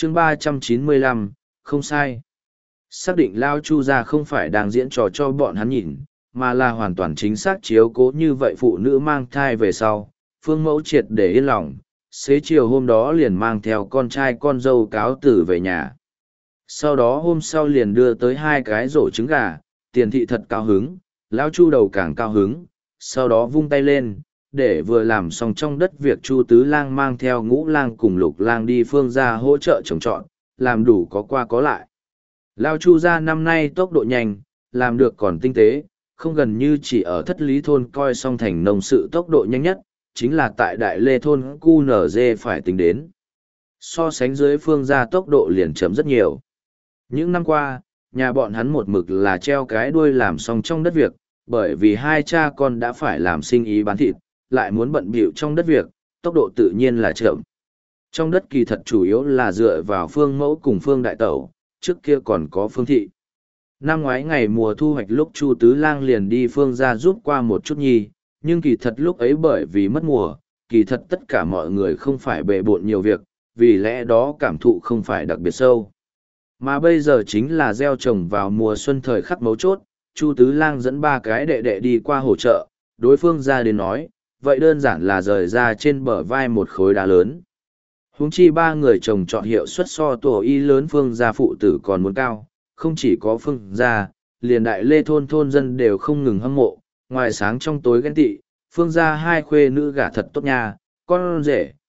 chương 395, không sai. Xác định Lao Chu gia không phải đang diễn trò cho bọn hắn nhìn, mà là hoàn toàn chính xác chiếu cố như vậy phụ nữ mang thai về sau. Phương Mẫu triệt để yên lòng, xế chiều hôm đó liền mang theo con trai con dâu cáo tử về nhà. Sau đó hôm sau liền đưa tới 2 cái rổ trứng gà, Tiền thị thật cao hứng, Lão Chu đầu càng cao hứng, sau đó vung tay lên, để vừa làm xong trong đất việc Chu Tứ Lang mang theo Ngũ Lang cùng Lục Lang đi Phương gia hỗ trợ trồng trọt, làm đủ có qua có lại. Lão Chu gia năm nay tốc độ nhanh, làm được còn tinh tế, không gần như chỉ ở Thất Lý thôn coi xong thành nông sự tốc độ nhanh nhất, chính là tại Đại Lê thôn QNZ phải tính đến. So sánh dưới Phương gia tốc độ liền chấm rất nhiều. Những năm qua, nhà bọn hắn một mực là treo cái đuôi làm xong trong đất việc, bởi vì 2 cha con đã phải làm sinh ý bán thịt, lại muốn bận bịu trong đất việc, tốc độ tự nhiên là chậm. Trong đất kỳ thật chủ yếu là dựa vào Phương Mẫu cùng Phương Đại Tẩu, trước kia còn có Phương Thị. Năm ngoái ngày mùa thu hoạch lúc Chu Tứ Lang liền đi Phương gia giúp qua một chút nhi, nhưng kỳ thật lúc ấy bởi vì mất mùa, kỳ thật tất cả mọi người không phải bề bộn nhiều việc, vì lẽ đó cảm thụ không phải đặc biệt sâu. Mà bây giờ chính là gieo trồng vào mùa xuân thời khắc mấu chốt, Chu Tứ Lang dẫn 3 cái đệ đệ đi qua hỗ trợ, đối phương ra đến nói, vậy đơn giản là rời ra trên bờ vai một khối đá lớn. Huống chi 3 người trồng trọt hiệu suất so tổ y lớn Phương gia phụ tử còn muốn cao, không chỉ có Phương gia, liền Đại Lê thôn thôn dân đều không ngừng hâm mộ, ngoài sáng trong tối ghen tị, Phương gia 2 khuê nữ gả thật tốt nha, con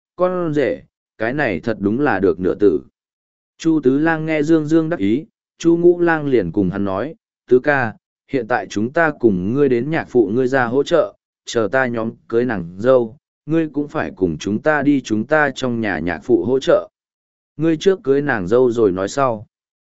rể, cái này thật đúng là được nửa tử. Chu Tứ Lang nghe Dương Dương đắc ý, Chu Ngũ Lang liền cùng hắn nói, Tứ ca, hiện tại chúng ta cùng ngươi đến nhạc phụ ngươi ra hỗ trợ, chờ ta nhóm cưới nàng dâu, ngươi cũng phải cùng chúng ta đi chúng ta trong nhà nhạc phụ hỗ trợ. Ngươi trước cưới nàng dâu rồi nói sau.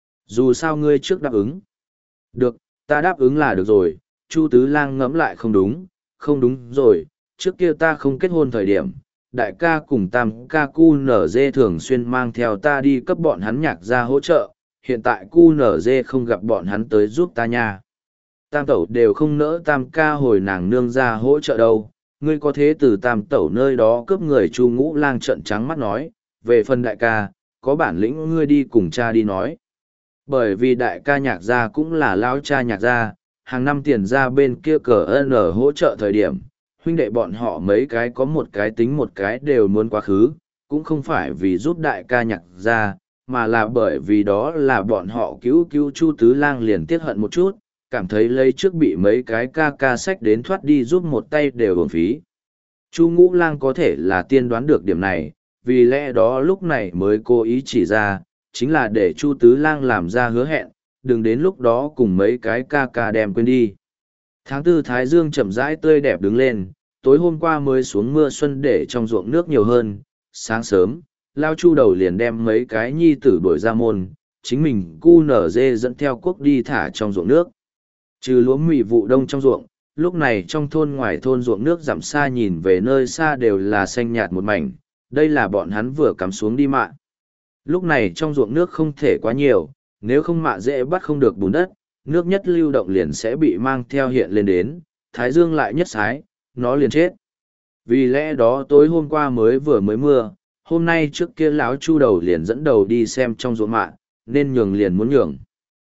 Dù sao ngươi trước đáp ứng. Được, ta đáp ứng là được rồi, Chu Tứ Lang ngẫm lại không đúng rồi, trước kia ta không kết hôn thời điểm. Đại ca cùng tam ca QNZ thường xuyên mang theo ta đi cấp bọn hắn nhạc ra hỗ trợ, hiện tại QNZ không gặp bọn hắn tới giúp ta nha. Tam tẩu đều không nỡ tam ca hồi nàng nương ra hỗ trợ đâu, ngươi có thế từ tam tẩu nơi đó cướp người Chu Ngũ Lang trợn trắng mắt nói, về phần đại ca, có bản lĩnh ngươi đi cùng cha đi nói. Bởi vì đại ca nhạc gia cũng là lão cha nhạc gia, hàng năm tiền ra bên kia cờ N hỗ trợ thời điểm, huynh đệ bọn họ mấy cái có một cái tính một cái đều muốn quá khứ, cũng không phải vì giúp đại ca nhạc gia, mà là bởi vì đó là bọn họ cứu Chu Tứ Lang liền tiếc hận một chút, cảm thấy lấy trước bị mấy cái ca sách đến thoát đi giúp một tay đều uổng phí. Chu Ngũ Lang có thể là tiên đoán được điểm này, vì lẽ đó lúc này mới cố ý chỉ ra, chính là để Chu Tứ Lang làm ra hứa hẹn, đừng đến lúc đó cùng mấy cái ca đem quên đi. Tháng 4 Thái Dương chậm rãi tươi đẹp đứng lên, tối hôm qua mới xuống mưa xuân để trong ruộng nước nhiều hơn, sáng sớm, Lao Chu đầu liền đem mấy cái nhi tử đuổi ra môn, chính mình QNZ dẫn theo cuốc đi thả trong ruộng nước. Trừ lúa mì vụ đông trong ruộng, lúc này trong thôn ngoài thôn ruộng nước dặm xa nhìn về nơi xa đều là xanh nhạt một mảnh, đây là bọn hắn vừa cắm xuống đi mạ. Lúc này trong ruộng nước không thể quá nhiều, nếu không mạ dễ bắt không được bùn đất, nước nhất lưu động liền sẽ bị mang theo hiện lên đến, thái dương lại nhất sái, nó liền chết. Vì lẽ đó tối hôm qua vừa mới mưa, hôm nay trước kia lão Chu đầu liền dẫn đầu đi xem trong ruộng mạ, nên nhường liền muốn nhường.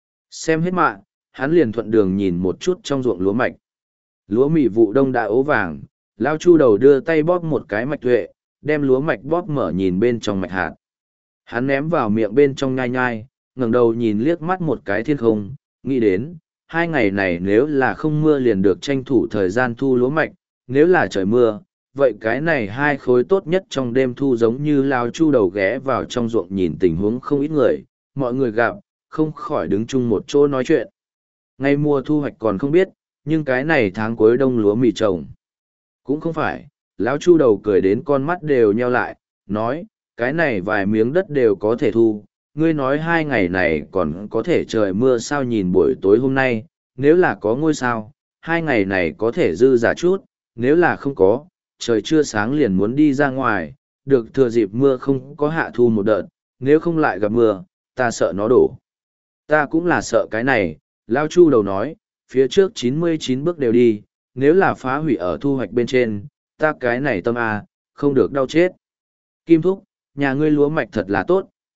Xem hết mạ, hắn liền thuận đường nhìn một chút trong ruộng lúa mạch. Lúa mì vụ đông đã ố vàng, lão Chu đầu đưa tay bóp một cái mạch tuệ, đem lúa mạch bóp mở nhìn bên trong mạch hạt. Hắn ném vào miệng bên trong nhai nhai, ngẩng đầu nhìn liếc mắt một cái thiên không, nghĩ đến, 2 ngày này nếu là không mưa liền được tranh thủ thời gian thu lúa mạch, nếu là trời mưa, vậy cái này 2 khối tốt nhất trong đêm thu giống như lao Chu đầu ghé vào trong ruộng nhìn tình huống không ít người, mọi người gặp, không khỏi đứng chung một chỗ nói chuyện. Ngày mùa thu hoạch còn không biết, nhưng cái này tháng cuối đông lúa mì trồng. Cũng không phải, lão Chu đầu cười đến con mắt đều nheo lại, nói, cái này vài miếng đất đều có thể thu, ngươi nói 2 ngày này còn có thể trời mưa sao nhìn buổi tối hôm nay, nếu là có ngôi sao, 2 ngày này có thể dư giả chút, nếu là không có, trời chưa sáng liền muốn đi ra ngoài, được thừa dịp mưa không có hạ thu một đợt, nếu không lại gặp mưa, ta sợ nó đổ. Ta cũng là sợ cái này, Lao Chu đầu nói, phía trước 99 bước đều đi, nếu là phá hủy ở thu hoạch bên trên, ta cái này tâm không được đau chết. Kim Thúc, nhà ngươi lúa mạch thật là tốt,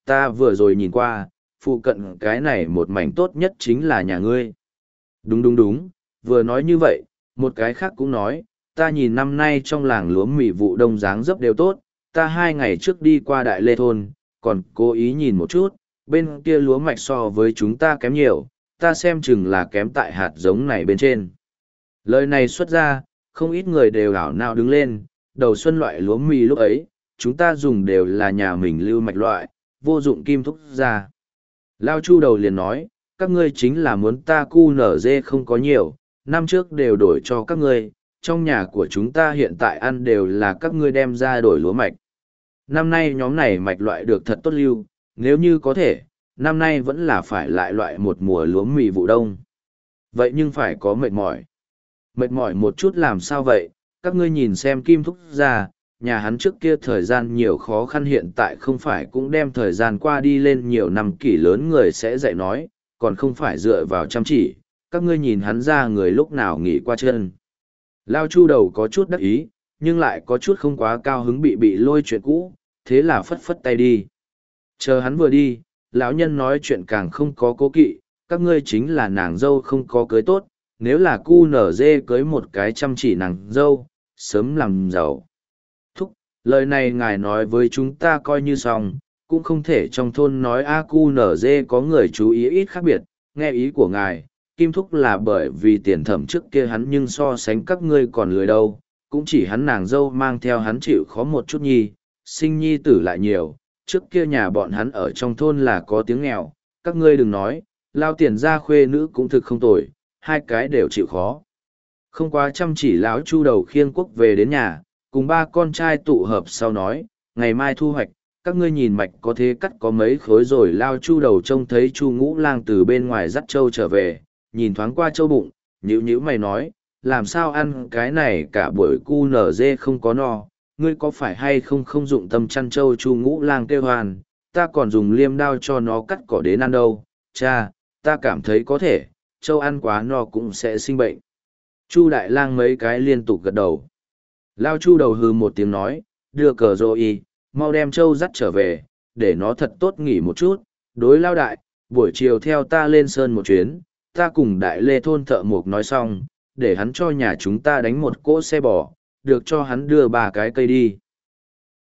ta vừa rồi nhìn qua, phụ cận cái này một mảnh tốt nhất chính là nhà ngươi. Đúng đúng đúng, vừa nói như vậy, một cái khác cũng nói, ta nhìn năm nay trong làng lúa mì vụ đông dáng dấp đều tốt, ta 2 ngày trước đi qua Đại Lê Thôn, còn cố ý nhìn một chút, bên kia lúa mạch so với chúng ta kém nhiều, ta xem chừng là kém tại hạt giống này bên trên. Lời này xuất ra, không ít người đều ảo não đứng lên, đầu xuân loại lúa mì lúc ấy, chúng ta dùng đều là nhà mình lưu mạch loại, vô dụng kim thúc ra. Lao Chu đầu liền nói, các ngươi chính là muốn ta cu nở dê không có nhiều, năm trước đều đổi cho các ngươi, trong nhà của chúng ta hiện tại ăn đều là các ngươi đem ra đổi lúa mạch. Năm nay nhóm này mạch loại được thật tốt lưu, nếu như có thể, năm nay vẫn là phải lại loại một mùa lúa mì vụ đông. Vậy nhưng phải có mệt mỏi. Mệt mỏi một chút làm sao vậy, các ngươi nhìn xem Kim Thúc ra, nhà hắn trước kia thời gian nhiều khó khăn hiện tại không phải cũng đem thời gian qua đi lên nhiều năm kỷ lớn người sẽ dạy nói, còn không phải dựa vào chăm chỉ, các ngươi nhìn hắn ra người lúc nào nghỉ qua chân. Lao Chu đầu có chút đắc ý, nhưng lại có chút không quá cao hứng bị lôi chuyện cũ, thế là phất phất tay đi. Chờ hắn vừa đi, lão nhân nói chuyện càng không có cố kỵ, các ngươi chính là nàng dâu không có cưới tốt, nếu là cu nở dê cưới một cái chăm chỉ nàng dâu, sớm làm giàu. Thúc, lời này ngài nói với chúng ta coi như xong, cũng không thể trong thôn nói a cu nở dê có người chú ý ít khác biệt, nghe ý của ngài. Kim Thúc là bởi vì tiền thẩm trước kia hắn nhưng so sánh các ngươi còn lười đâu, cũng chỉ hắn nàng dâu mang theo hắn chịu khó một chút nhi, sinh nhi tử lại nhiều, trước kia nhà bọn hắn ở trong thôn là có tiếng nghèo, các ngươi đừng nói, lao tiền ra khuê nữ cũng thực không tồi, hai cái đều chịu khó. Không quá chăm chỉ lão Chu đầu khiêng quốc về đến nhà, cùng ba con trai tụ hợp sau nói, ngày mai thu hoạch, các ngươi nhìn mạch có thế cắt có mấy khối rồi lao Chu đầu trông thấy Chu Ngũ Lang từ bên ngoài dắt trâu trở về, nhìn thoáng qua trâu bụng, nhữ mày nói, làm sao ăn cái này cả buổi cu nở dê không có no, ngươi có phải hay không không dụng tâm chăn trâu. Chu Ngũ Lang kêu hoàn, ta còn dùng liêm đao cho nó cắt cỏ đến ăn đâu, cha, ta cảm thấy có thể, trâu ăn quá no cũng sẽ sinh bệnh. Chu Đại Lang mấy cái liên tục gật đầu. Lao Chu đầu hừ một tiếng nói, đưa cờ rô y, mau đem trâu dắt trở về, để nó thật tốt nghỉ một chút, đối Lao Đại, buổi chiều theo ta lên sơn một chuyến, ta cùng Đại Lê thôn thợ mộc nói xong, để hắn cho nhà chúng ta đánh một cỗ xe bò, được cho hắn đưa 3 cái cây đi.